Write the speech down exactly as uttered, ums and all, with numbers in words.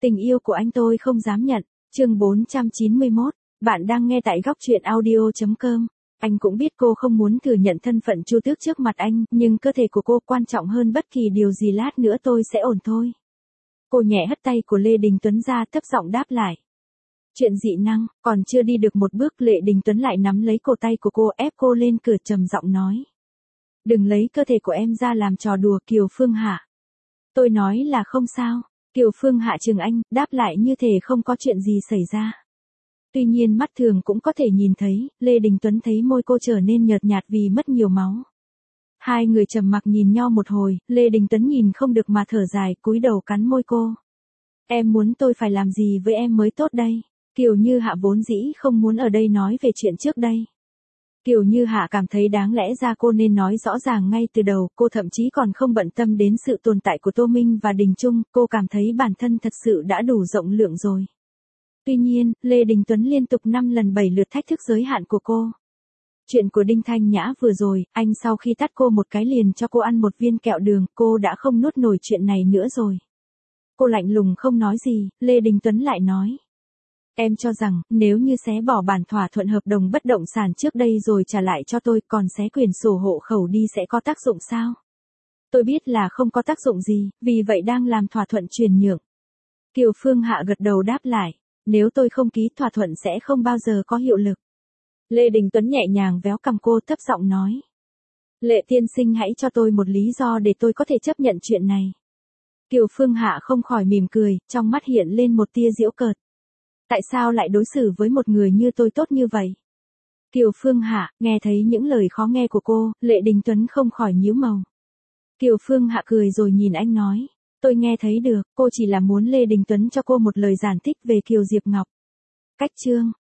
Tình yêu của anh tôi không dám nhận. Chương bốn trăm chín mươi mốt. Bạn đang nghe tại góc truyện audio chấm com. Anh cũng biết cô không muốn thừa nhận thân phận Chu Tước trước mặt anh, nhưng cơ thể của cô quan trọng hơn bất kỳ điều gì, lát nữa tôi sẽ ổn thôi. Cô nhẹ hất tay của Lê Đình Tuấn ra, thấp giọng đáp lại. Chuyện dị năng, còn chưa đi được một bước Lê Đình Tuấn lại nắm lấy cổ tay của cô, ép cô lên cửa, trầm giọng nói. Đừng lấy cơ thể của em ra làm trò đùa, Kiều Phương Hạ. Tôi nói là không sao. Kiều Phương Hạ trừng anh, đáp lại như thể không có chuyện gì xảy ra. Tuy nhiên mắt thường cũng có thể nhìn thấy, Lê Đình Tuấn thấy môi cô trở nên nhợt nhạt vì mất nhiều máu. Hai người trầm mặc nhìn nhau một hồi, Lê Đình Tuấn nhìn không được mà thở dài, cúi đầu cắn môi cô. Em muốn tôi phải làm gì với em mới tốt đây? Kiều Như Hạ vốn dĩ không muốn ở đây nói về chuyện trước đây. Kiều Như Hạ cảm thấy đáng lẽ ra cô nên nói rõ ràng ngay từ đầu, cô thậm chí còn không bận tâm đến sự tồn tại của Tô Minh và Đình Trung, cô cảm thấy bản thân thật sự đã đủ rộng lượng rồi. Tuy nhiên, Lê Đình Tuấn liên tục năm lần bảy lượt thách thức giới hạn của cô. Chuyện của Đinh Thanh Nhã vừa rồi, anh sau khi tát cô một cái liền cho cô ăn một viên kẹo đường, cô đã không nuốt nổi chuyện này nữa rồi. Cô lạnh lùng không nói gì, Lê Đình Tuấn lại nói. Em cho rằng, nếu như xé bỏ bản thỏa thuận hợp đồng bất động sản trước đây rồi trả lại cho tôi, còn xé quyền sổ hộ khẩu đi sẽ có tác dụng sao? Tôi biết là không có tác dụng gì, vì vậy đang làm thỏa thuận chuyển nhượng. Kiều Phương Hạ gật đầu đáp lại. Nếu tôi không ký thỏa thuận sẽ không bao giờ có hiệu lực. Lê Đình Tuấn nhẹ nhàng véo cằm cô, thấp giọng nói. Lệ tiên sinh, hãy cho tôi một lý do để tôi có thể chấp nhận chuyện này. Kiều Phương Hạ không khỏi mỉm cười, trong mắt hiện lên một tia giễu cợt. Tại sao lại đối xử với một người như tôi tốt như vậy? Kiều Phương Hạ, nghe thấy những lời khó nghe của cô, Lệ Đình Tuấn không khỏi nhíu màu. Kiều Phương Hạ cười rồi nhìn anh nói. Tôi nghe thấy được, cô chỉ là muốn Lê Đình Tuấn cho cô một lời giải thích về Kiều Diệp Ngọc. Cách chương.